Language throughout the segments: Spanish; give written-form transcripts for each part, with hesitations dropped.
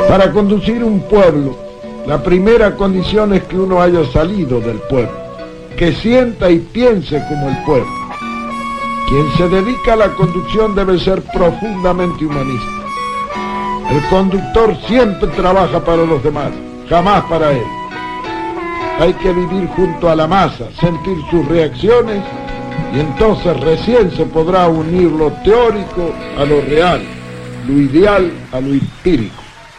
Para conducir un pueblo, la primera condición es que uno haya salido del pueblo, que sienta y piense como el pueblo. Quien se dedica a la conducción debe ser profundamente humanista. El conductor siempre trabaja para los demás, jamás para él. Hay que vivir junto a la masa, sentir sus reacciones, y entonces recién se podrá unir lo teórico a lo real, lo ideal a lo empírico.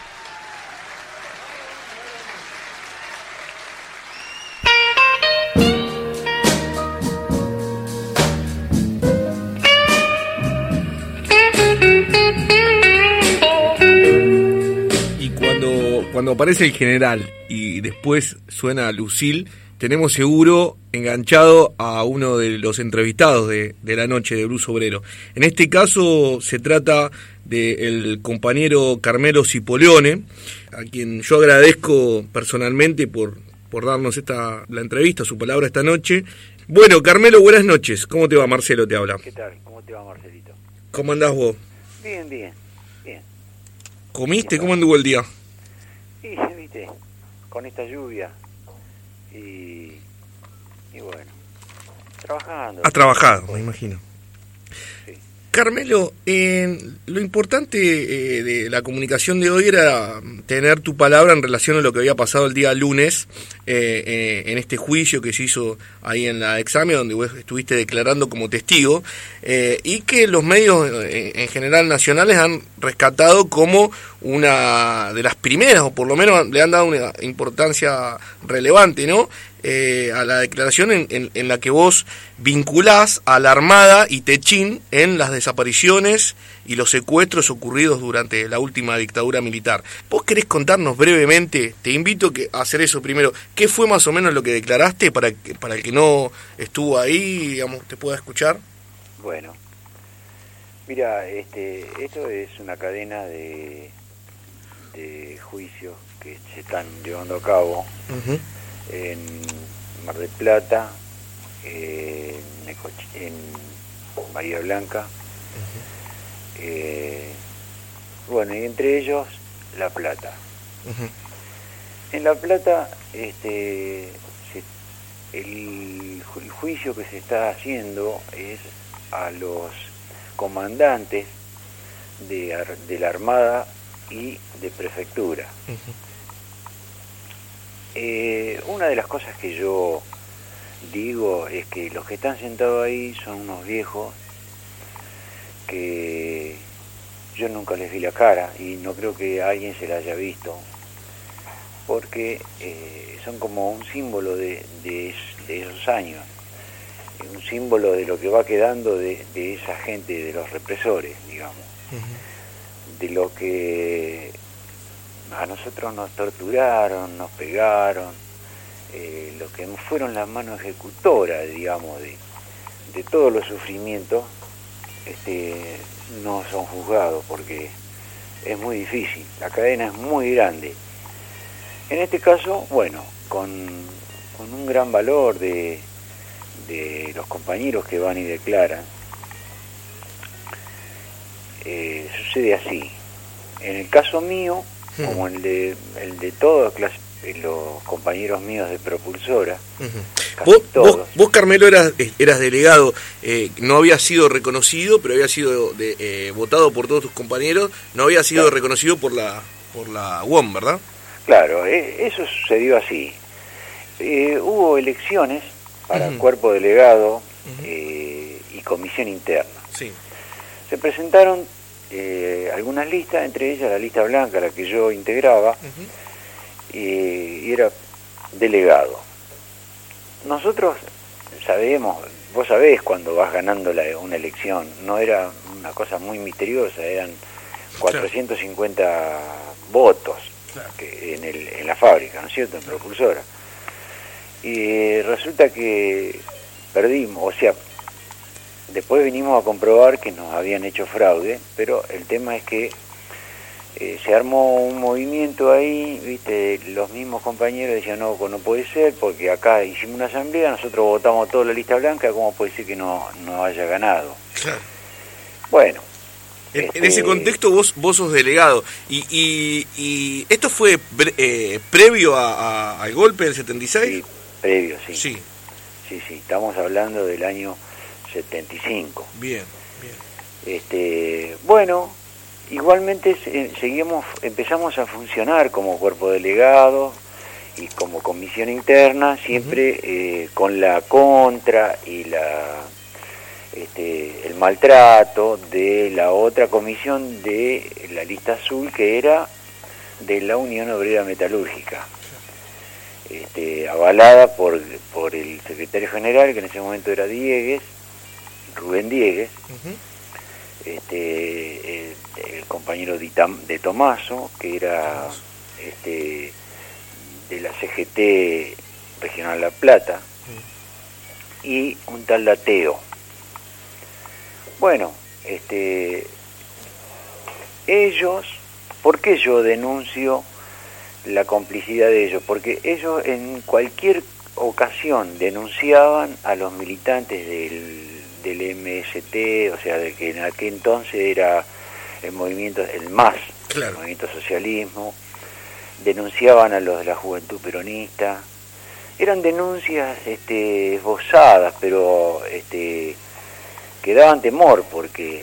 Cuando aparece el general y después suena Lucille, tenemos seguro enganchado a uno de los entrevistados de la noche de Blues Obrero. En este caso se trata del compañero Carmelo Cipollone, a quien yo agradezco personalmente por darnos la entrevista, su palabra esta noche. Bueno, Carmelo, buenas noches. ¿Cómo te va? Marcelo te habla. ¿Qué tal? ¿Cómo te va, Marcelito? ¿Cómo andás vos? Bien. ¿Comiste? ¿Cómo anduvo el día? Sí, viste, con esta lluvia y bueno, trabajando. Has trabajado, me imagino. Sí. Carmelo, lo importante de la comunicación de hoy era tener tu palabra en relación a lo que había pasado el día lunes en este juicio que se hizo ahí en la Examia, donde vos estuviste declarando como testigo, y que los medios en general nacionales han rescatado como una de las primeras, o por lo menos le han dado una importancia relevante, ¿no? A la declaración en la que vos vinculás a la Armada y Techín en las desapariciones y los secuestros ocurridos durante la última dictadura militar. ¿Vos querés contarnos brevemente? Te invito a hacer eso primero. ¿Qué fue más o menos lo que declaraste para el que no estuvo ahí, digamos, te pueda escuchar? Bueno, mira, esto es una cadena de juicios que se están llevando a cabo. Uh-huh. En Mar del Plata, en Bahía Blanca, uh-huh. Bueno, y entre ellos La Plata. Uh-huh. En La Plata, el juicio que se está haciendo es a los comandantes de la Armada y de Prefectura. Uh-huh. Una de las cosas que yo digo es que los que están sentados ahí son unos viejos que yo nunca les vi la cara y no creo que alguien se la haya visto, porque son como un símbolo de esos años, un símbolo de lo que va quedando de esa gente, de los represores, digamos. Uh-huh. De lo que a nosotros nos torturaron, nos pegaron, lo que fueron las manos ejecutoras, digamos, de todos los sufrimientos, no son juzgados porque es muy difícil, la cadena es muy grande. En este caso, bueno, con un gran valor de los compañeros que van y declaran, sucede así. En el caso mío, como el de todos los compañeros míos de Propulsora, uh-huh. Vos, Carmelo, eras delegado, no había sido reconocido, pero había sido votado por todos tus compañeros, no había sido claro. Reconocido por la UOM, ¿verdad? Claro, eso sucedió así. Hubo elecciones para uh-huh. Cuerpo delegado uh-huh. Y comisión interna. Sí. Se presentaron algunas listas, entre ellas la lista blanca, la que yo integraba, uh-huh. Y era delegado. Nosotros sabemos, vos sabés cuando vas ganando una elección, no era una cosa muy misteriosa, eran 450 claro. Votos claro. En la fábrica, ¿no es cierto?, en Propulsora. Y resulta que perdimos, o sea, después vinimos a comprobar que nos habían hecho fraude, pero el tema es que se armó un movimiento ahí, viste, los mismos compañeros decían, no puede ser, porque acá hicimos una asamblea, nosotros votamos toda la lista blanca, ¿cómo puede ser que no haya ganado? Claro. Bueno, En ese contexto vos sos delegado. ¿Y esto fue previo al golpe del 76? Sí, previo, sí. Sí. Sí, estamos hablando del año 75. Bien. Bueno, igualmente empezamos a funcionar como cuerpo delegado y como comisión interna, siempre con la contra y el maltrato de la otra comisión de la lista azul, que era de la Unión Obrera Metalúrgica, avalada por el secretario general, que en ese momento era Rubén Diegues, el compañero de Tomaso, que era de la CGT Regional La Plata, y un tal Dateo. Bueno, ellos, ¿por qué yo denuncio la complicidad de ellos? Porque ellos en cualquier ocasión denunciaban a los militantes del MST, o sea, de que en aquel entonces era el movimiento, el MAS, claro, el movimiento socialismo, denunciaban a los de la juventud peronista. Eran denuncias esbozadas, pero que daban temor, porque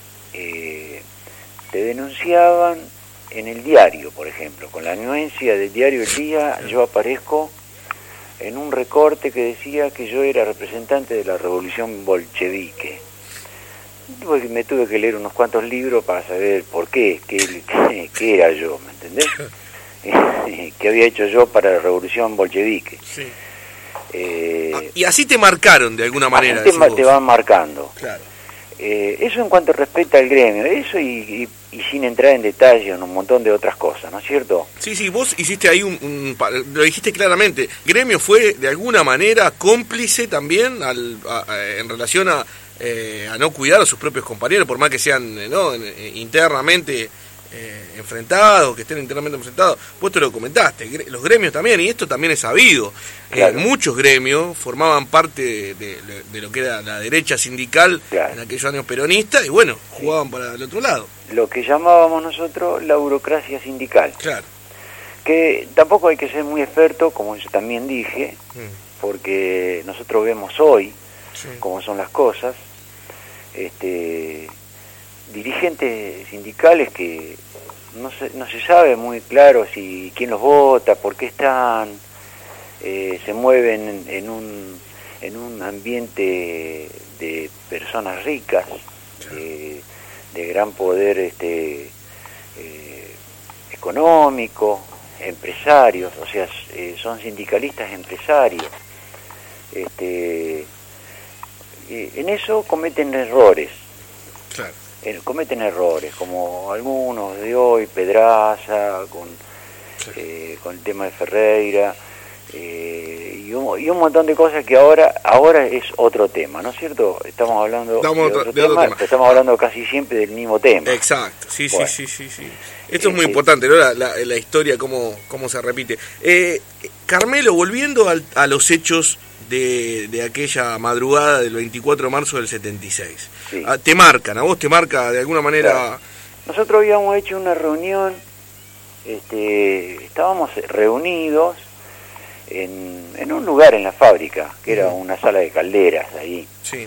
te denunciaban en el diario, por ejemplo, con la anuencia del diario El Día. Yo aparezco en un recorte que decía que yo era representante de la revolución bolchevique. Me tuve que leer unos cuantos libros para saber por qué era yo, ¿me entendés? ¿Qué había hecho yo para la revolución bolchevique? Sí. Y así te marcaron de alguna manera. Así te van marcando. Claro. Eso en cuanto respecta al gremio, eso y sin entrar en detalle en un montón de otras cosas, ¿no es cierto? Sí, vos hiciste ahí lo dijiste claramente, gremio fue de alguna manera cómplice también en relación a no cuidar a sus propios compañeros, por más que sean internamente enfrentados, que estén internamente enfrentados. Vos te lo comentaste, los gremios también, y esto también es sabido. Claro. Muchos gremios formaban parte de lo que era la derecha sindical, claro, en aquellos años peronistas, y bueno, jugaban para el otro lado. Lo que llamábamos nosotros la burocracia sindical. Claro. Que tampoco hay que ser muy experto, como yo también dije, porque nosotros vemos hoy cómo son las cosas. Dirigentes sindicales que no se sabe muy claro quién los vota, por qué están, se mueven en un ambiente de personas ricas, de gran poder económico, empresarios, o sea, son sindicalistas empresarios. En eso cometen errores. Claro. Cometen errores, como algunos de hoy, Pedraza, con el tema de Ferreira, y un montón de cosas que ahora es otro tema, ¿no es cierto? Estamos hablando de otro tema, pero estamos hablando casi siempre del mismo tema. Exacto, sí. Esto es muy importante, ¿no? La historia, cómo se repite. Carmelo, volviendo a los hechos de aquella madrugada del 24 de marzo del 76. Sí. ¿Te marcan? ¿A vos te marca de alguna manera? Claro. Nosotros habíamos hecho una reunión, estábamos reunidos en un lugar en la fábrica, que era una sala de calderas ahí. Sí.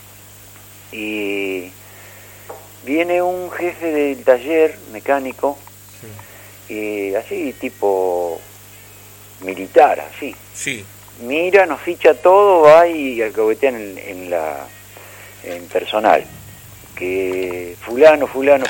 Y viene un jefe del taller mecánico, así tipo militar, así. Sí. Mira, nos ficha todo, va y alcahuetean en personal. Que fulano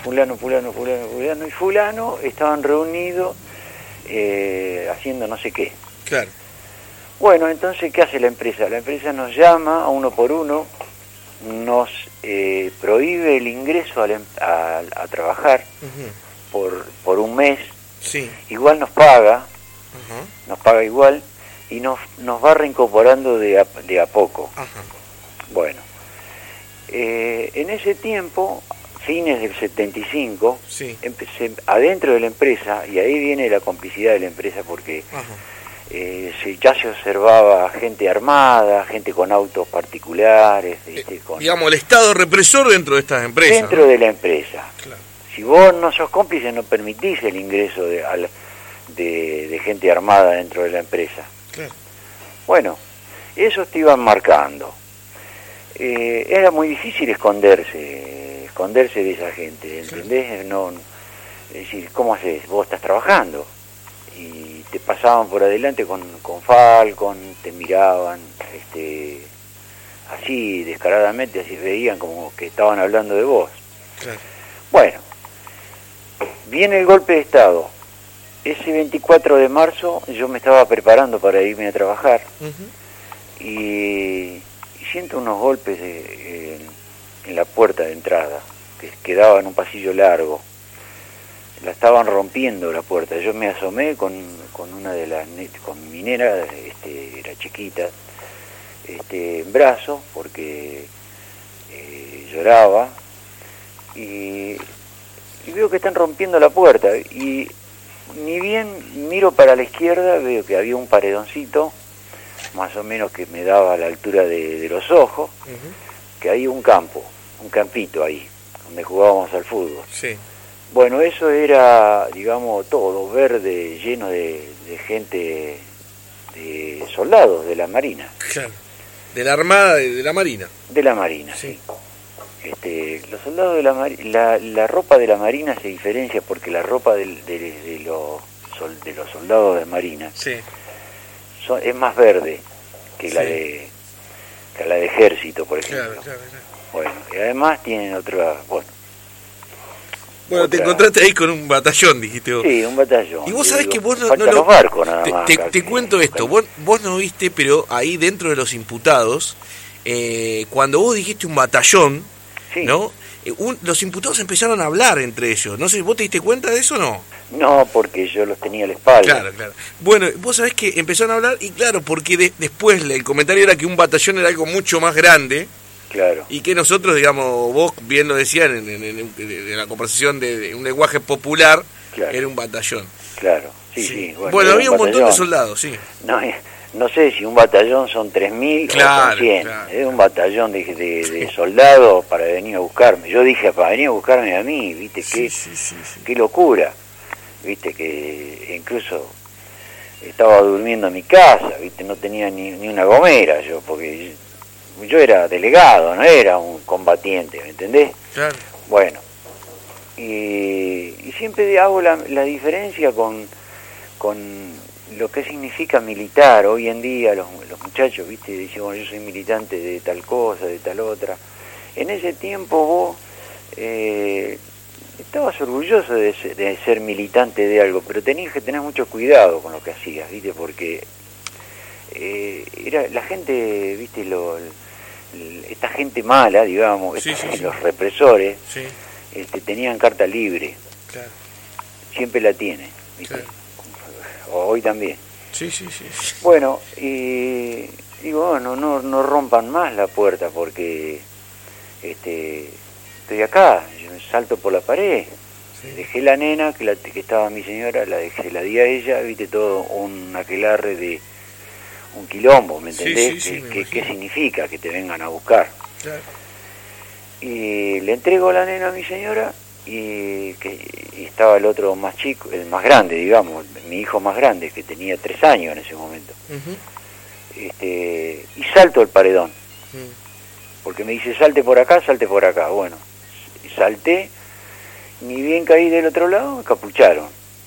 y fulano estaban reunidos haciendo no sé qué. Claro. Bueno, entonces, ¿qué hace la empresa? La empresa nos llama a uno por uno, nos prohíbe el ingreso a trabajar por un mes. Sí. Igual nos paga, nos paga igual, y nos va reincorporando de a poco. Ajá. Bueno, en ese tiempo, fines del 75, sí, adentro de la empresa, y ahí viene la complicidad de la empresa, porque ya se observaba gente armada, gente con autos particulares, digamos, el Estado represor dentro de estas empresas. Dentro, ¿no?, de la empresa. Claro. Si vos no sos cómplice, no permitís el ingreso de gente armada dentro de la empresa. Claro. Bueno, eso te iban marcando. Era muy difícil esconderse de esa gente, ¿entendés? No, es decir, ¿cómo haces? Vos estás trabajando y te pasaban por adelante con Falcon, te miraban así descaradamente, así veían como que estaban hablando de vos. Claro. Bueno, viene el golpe de Estado. Ese 24 de marzo yo me estaba preparando para irme a trabajar. Uh-huh. y siento unos golpes en la puerta de entrada, que quedaba en un pasillo largo. La estaban rompiendo la puerta. Yo me asomé con mi nena, era chiquita, en brazos, porque lloraba, y veo que están rompiendo la puerta, y ni bien miro para la izquierda, veo que había un paredoncito, más o menos que me daba a la altura de los ojos, uh-huh, que había un campito ahí, donde jugábamos al fútbol. Sí. Bueno, eso era, digamos, todo verde, lleno de gente, de soldados de la Marina. Claro. De la Armada, de la Marina. De la Marina, sí. Los soldados de la Marina, la ropa de la Marina se diferencia porque la ropa de los soldados de Marina, sí, es más verde que sí, la de ejército, por ejemplo. Claro. Bueno, y además tienen otra, te encontraste ahí con un batallón, dijiste vos. Sí, un batallón. Y vos sabés que vos no los barcos nada más. Te cuento esto, vos no viste, pero ahí dentro de los imputados, cuando vos dijiste un batallón, sí, ¿no? Los imputados empezaron a hablar entre ellos. No sé, ¿vos te diste cuenta de eso o no? No, porque yo los tenía a la espalda. Claro. Bueno, vos sabés que empezaron a hablar, y claro, porque después el comentario era que un batallón era algo mucho más grande. Claro. Y que nosotros, digamos, vos bien lo decías en la conversación de un lenguaje popular, claro, era un batallón. Claro, sí. Bueno, había un montón de soldados, sí. No sé si un batallón son 3.000 o son 100. Claro. Es un batallón de soldados para venir a buscarme. Yo dije, para venir a buscarme a mí, ¿viste? Qué locura. ¿Viste? Que incluso estaba durmiendo en mi casa, ¿viste? No tenía ni una gomera yo, porque yo era delegado, no era un combatiente, ¿me entendés? Claro. Bueno, y siempre hago la diferencia con lo que significa militar. Hoy en día los muchachos, ¿viste? Dicen, yo soy militante de tal cosa, de tal otra. En ese tiempo vos estabas orgulloso de ser militante de algo, pero tenías que tener mucho cuidado con lo que hacías, ¿viste? Porque era la gente, ¿viste? Esta gente mala, digamos, los represores, sí, tenían carta libre. Claro. Siempre la tienen, ¿viste? Claro. Hoy también. Sí. Bueno, y digo, bueno, no rompan más la puerta porque estoy acá, yo salto por la pared. Sí. Dejé la nena, que estaba mi señora, la di a ella, viste, todo un aquelarre de un quilombo, ¿me entendés? Sí, ¿Qué significa que te vengan a buscar? Claro. Y le entrego la nena a mi señora y estaba el otro más chico, el más grande, digamos, mi hijo más grande, que tenía 3 años en ese momento. Uh-huh. Y salto el paredón. Porque me dice, salte por acá. Bueno, salté, ni bien caí del otro lado, me capucharon.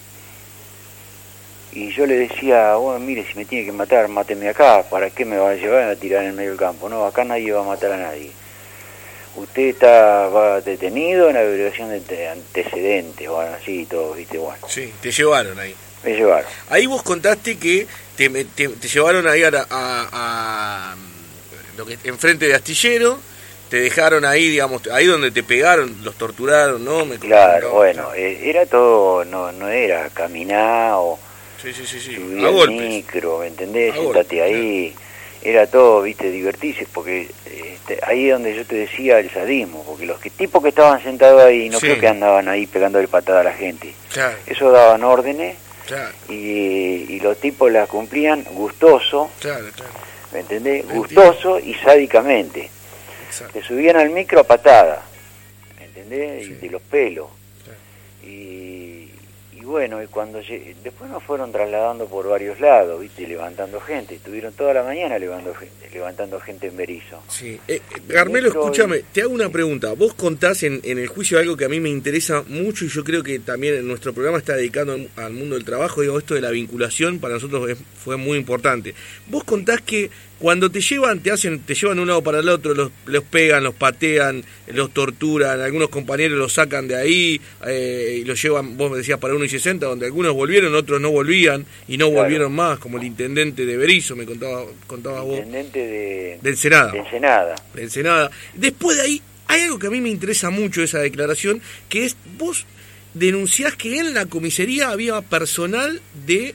Y yo le decía, bueno, mire, si me tiene que matar, máteme acá, ¿para qué me va a llevar a tirar en el medio del campo? No, acá nadie va a matar a nadie. Usted va detenido en la violación de antecedentes, bueno, así, todo, ¿viste? Bueno. Sí, te llevaron ahí. Me llevaron. Ahí vos contaste que te llevaron ahí a lo que enfrente de Astillero, te dejaron ahí, digamos, ahí donde te pegaron, los torturaron, ¿no? Claro, bueno, era todo, no era caminar o subir al micro, ¿me entendés? Sentate ahí, claro. Era todo, viste, divertirse, porque ahí es donde yo te decía el sadismo, porque los tipos que estaban sentados ahí no creo que andaban ahí pegándole patada a la gente. Claro. Eso daban órdenes Claro. Y los tipos la cumplían gustoso, Claro. ¿me entendés? Entiendo. Gustoso y sádicamente. Exacto. Te subían al micro a patada, ¿me entendés? Sí. Y de los pelos. Claro. Y bueno, y cuando después nos fueron trasladando por varios lados, ¿viste? Levantando gente. Estuvieron toda la mañana levantando gente en Berizo. Sí. Carmelo, escúchame, te hago una pregunta. Vos contás en el juicio algo que a mí me interesa mucho y yo creo que también en nuestro programa está dedicado al mundo del trabajo. Digo, esto de la vinculación para nosotros fue muy importante. Vos contás que cuando te llevan, te llevan de un lado para el otro, los pegan, los patean, los torturan, algunos compañeros los sacan de ahí y los llevan, vos me decías, para 1.60, donde algunos volvieron, otros no volvían y no volvieron más, como el intendente de Berizo, me contaba vos. Intendente de Ensenada. De Ensenada. Después de ahí, hay algo que a mí me interesa mucho de esa declaración, que es, vos denunciás que en la comisaría había personal de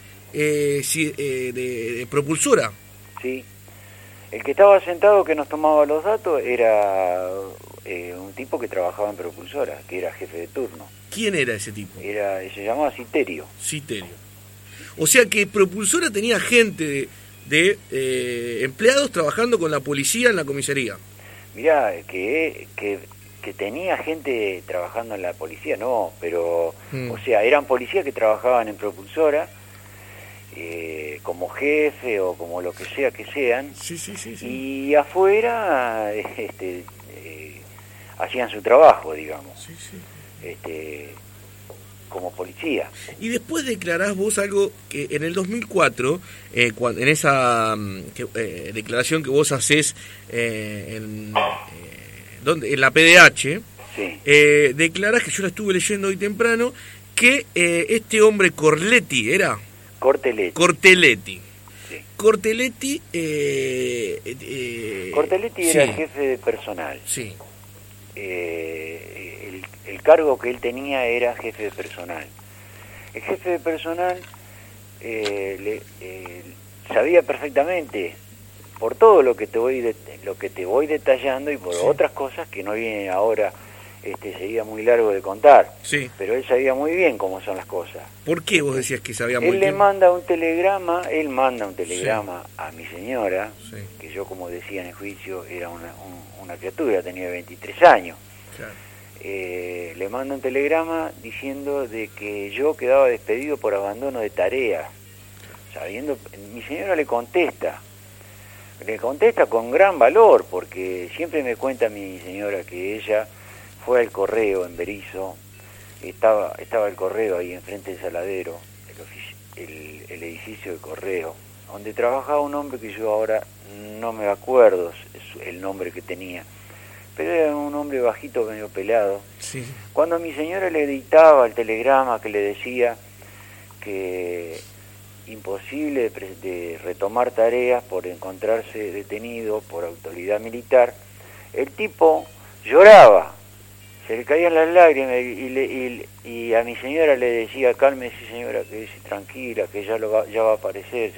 propulsora. Sí. El que estaba sentado que nos tomaba los datos era un tipo que trabajaba en propulsora, que era jefe de turno. ¿Quién era ese tipo? Se llamaba Citerio. Citerio. O sea que propulsora tenía gente de empleados trabajando con la policía en la comisaría. Mirá, que tenía gente trabajando en la policía, no, pero, o sea, eran policías que trabajaban en propulsora, como jefe o como lo que sea que sean, sí. y afuera hacían su trabajo, digamos, como policía. Y después declarás vos algo que en el 2004, en esa declaración que vos hacés en la PDH, sí. Declarás, que yo la estuve leyendo hoy temprano, que este hombre Corletti era... Cortelletti. Sí. Cortelletti era el jefe de personal. Sí. El cargo que él tenía era jefe de personal. El jefe de personal sabía perfectamente, por todo lo que te voy detallando y por otras cosas que no vienen ahora, sería muy largo de contar. Sí. Pero él sabía muy bien cómo son las cosas. ¿Por qué vos decías que sabía muy bien? Él manda un telegrama a mi señora, que yo, como decía en el juicio, era una criatura, tenía 23 años. Claro. Le manda un telegrama diciendo de que yo quedaba despedido por abandono de tareas. Mi señora le contesta con gran valor, porque siempre me cuenta mi señora que ella fue al correo en Berizo, estaba el correo ahí enfrente del Saladero, el edificio del correo, donde trabajaba un hombre que yo ahora no me acuerdo el nombre que tenía, pero era un hombre bajito, medio pelado. Sí. Cuando mi señora le dictaba el telegrama que le decía que imposible de retomar tareas por encontrarse detenido por autoridad militar, el tipo lloraba, se le caían las lágrimas y a mi señora le decía: cálmese, señora, que tranquila, que ya va a aparecer.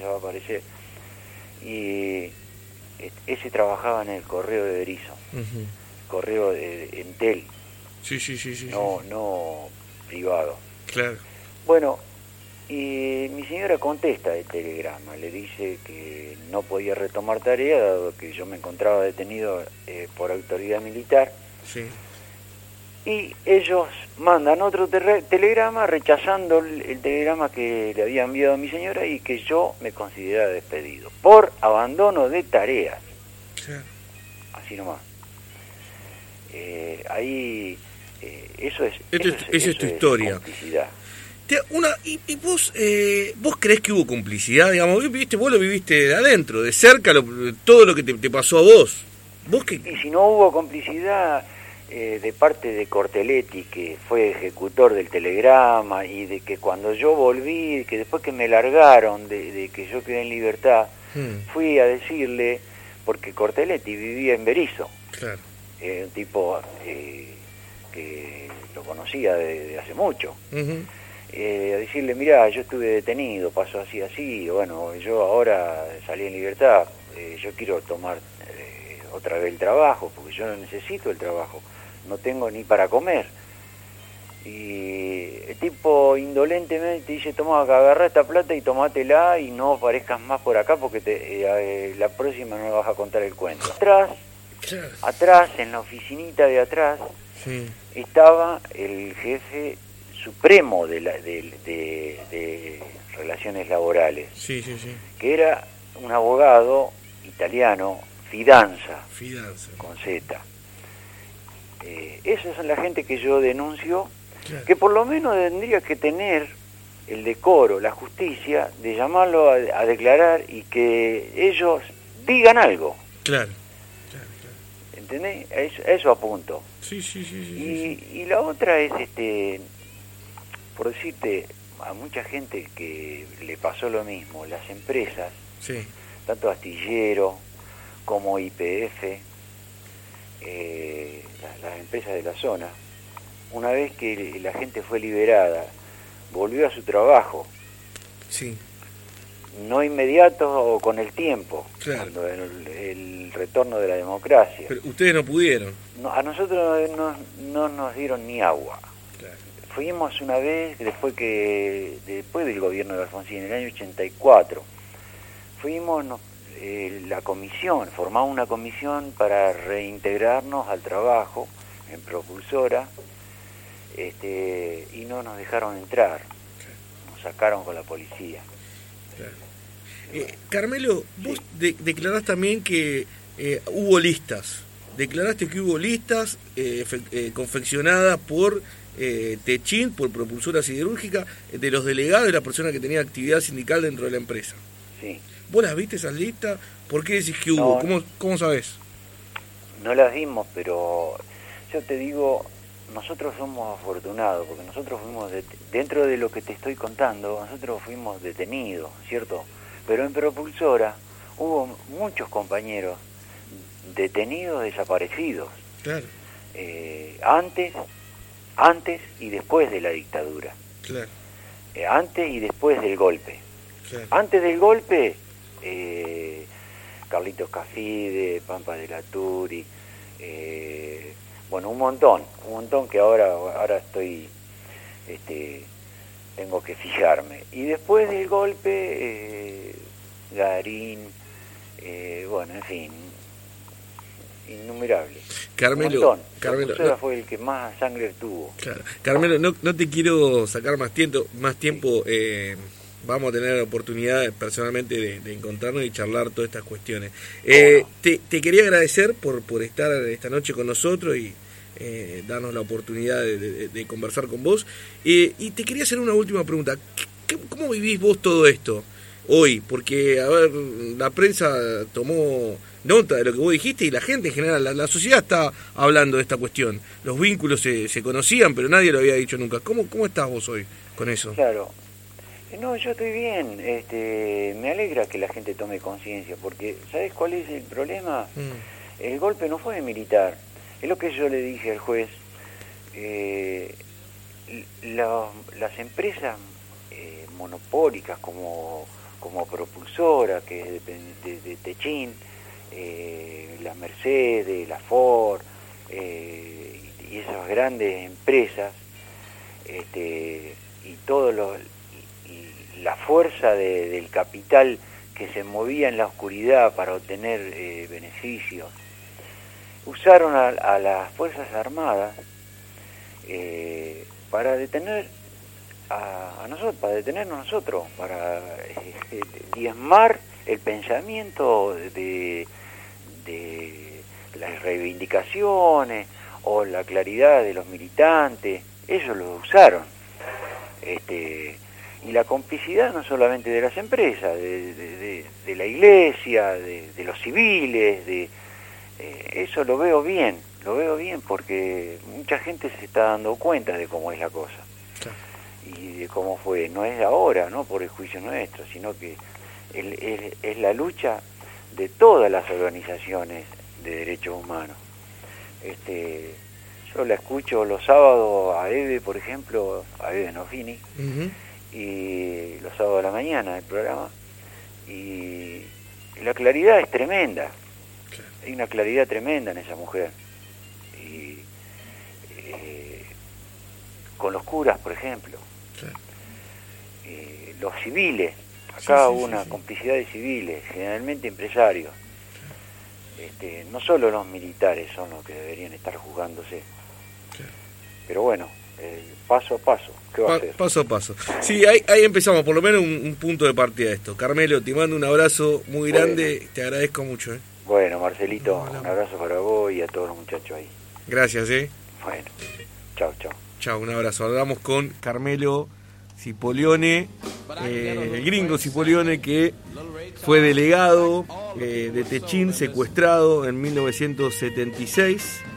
Y ese trabajaba en el correo de Berizo, correo de Entel, sí. no privado. Claro. Bueno, y mi señora contesta el telegrama, le dice que no podía retomar tarea dado que yo me encontraba detenido por autoridad militar. Sí. Y ellos mandan otro telegrama rechazando el telegrama que le había enviado a mi señora y que yo me consideraba despedido por abandono de tareas. Claro. Así nomás. Ahí eso es tu historia. Complicidad. Y vos creés que hubo complicidad, digamos, vos lo viviste de adentro, de cerca, todo lo que te pasó a vos. Y si no hubo complicidad de parte de Cortelletti, que fue ejecutor del telegrama, y de que cuando yo volví, que después que me largaron, de que yo quedé en libertad, fui a decirle, porque Cortelletti vivía en Berizo, claro. Un tipo que lo conocía de hace mucho, a decirle: mirá, yo estuve detenido, pasó así, bueno, yo ahora salí en libertad, yo quiero tomar otra vez el trabajo, porque yo no necesito el trabajo, no tengo ni para comer. Y el tipo indolentemente te dice, toma, agarrá esta plata y tomátela y no aparezcas más por acá porque la próxima no me vas a contar el cuento. Atrás, en la oficinita de atrás, Sí. estaba el jefe supremo de relaciones laborales, Sí, sí, sí. que era un abogado italiano, Fidanza, Fidanza. con Z. Esas son la gente que yo denuncio, Claro. que por lo menos tendría que tener el decoro, la justicia, de llamarlo a declarar y que ellos digan algo. Claro. Claro, claro. ¿Entendés? Eso apunto. Sí, sí, sí, sí, Y la otra es, por decirte, a mucha gente que le pasó lo mismo, las empresas, sí. tanto Astillero como YPF, las empresas de la zona, una vez que la gente fue liberada, volvió a su trabajo, Sí. no inmediato o con el tiempo, Claro. cuando el retorno de la democracia. Pero ustedes no pudieron. No, a nosotros no nos dieron ni agua. Claro. Fuimos una vez, después del gobierno de Alfonsín, en el año 84, fuimos, la comisión, formamos una comisión para reintegrarnos al trabajo en Propulsora, y no nos dejaron entrar, nos sacaron con la policía. Claro. Carmelo, vos declarás también que hubo listas. Declaraste que hubo listas confeccionadas por Techint, por Propulsora Siderúrgica, de los delegados y la persona que tenía actividad sindical dentro de la empresa. Sí. ¿Vos las viste esas listas? ¿Por qué decís que hubo? ¿Cómo sabés? No las vimos, pero yo te digo, nosotros somos afortunados, porque nosotros fuimos, dentro de lo que te estoy contando, nosotros fuimos detenidos, ¿cierto? Pero en Propulsora hubo muchos compañeros detenidos, desaparecidos, Claro, antes y después de la dictadura, claro, antes y después del golpe. claro. Antes del golpe, Carlitos Cafide, Pampa de la Turi, bueno, un montón que ahora estoy, tengo que fijarme. Y después del golpe, Garín, bueno, en fin, innumerable. Carmelo, Propulsora fue el que más sangre tuvo. Claro. Carmelo, no te quiero sacar más tiempo. Vamos a tener la oportunidad personalmente de encontrarnos y charlar todas estas cuestiones. Te quería agradecer por estar esta noche con nosotros y darnos la oportunidad de conversar con vos. Y te quería hacer una última pregunta. ¿Cómo vivís vos todo esto hoy? Porque, a ver, la prensa tomó nota de lo que vos dijiste y la gente en general, la sociedad está hablando de esta cuestión. Los vínculos se conocían, pero nadie lo había dicho nunca. ¿Cómo estás vos hoy con eso? Claro. No, yo estoy bien. Me alegra que la gente tome conciencia, porque ¿sabes cuál es el problema? El golpe no fue militar. Es lo que yo le dije al juez. Las empresas monopólicas como Propulsora, que es de Techint, la Mercedes, la Ford, y esas grandes empresas, y la fuerza del capital que se movía en la oscuridad para obtener beneficios, usaron a las Fuerzas Armadas para detener a nosotros, para detenernos nosotros, para diezmar el pensamiento de las reivindicaciones o la claridad de los militantes. Ellos lo usaron. Y la complicidad no solamente de las empresas, de la iglesia, de los civiles, eso lo veo bien porque mucha gente se está dando cuenta de cómo es la cosa. Claro. Y de cómo fue, no es ahora, no por el juicio nuestro, sino que es la lucha de todas las organizaciones de derechos humanos. Yo la escucho los sábados a Eve, por ejemplo, a Eve Nofini, y los sábados a la mañana el programa, y la claridad es tremenda. Claro. Hay una claridad tremenda en esa mujer. Y con los curas, por ejemplo. Claro. Los civiles, acá Sí, hubo una complicidad de civiles, generalmente empresarios. No solo los militares son los que deberían estar juzgándose. Claro. Pero bueno, paso a paso, ¿qué va a hacer? Paso a paso. Sí, ahí empezamos, por lo menos un punto de partida de esto. Carmelo, te mando un abrazo muy grande, te agradezco mucho. Bueno, Marcelito, un abrazo para vos y a todos los muchachos ahí. Gracias, Bueno, chao. Chao, un abrazo. Hablamos con Carmelo Cipollone, el gringo Cipollone, que fue delegado de Techín, secuestrado en 1976.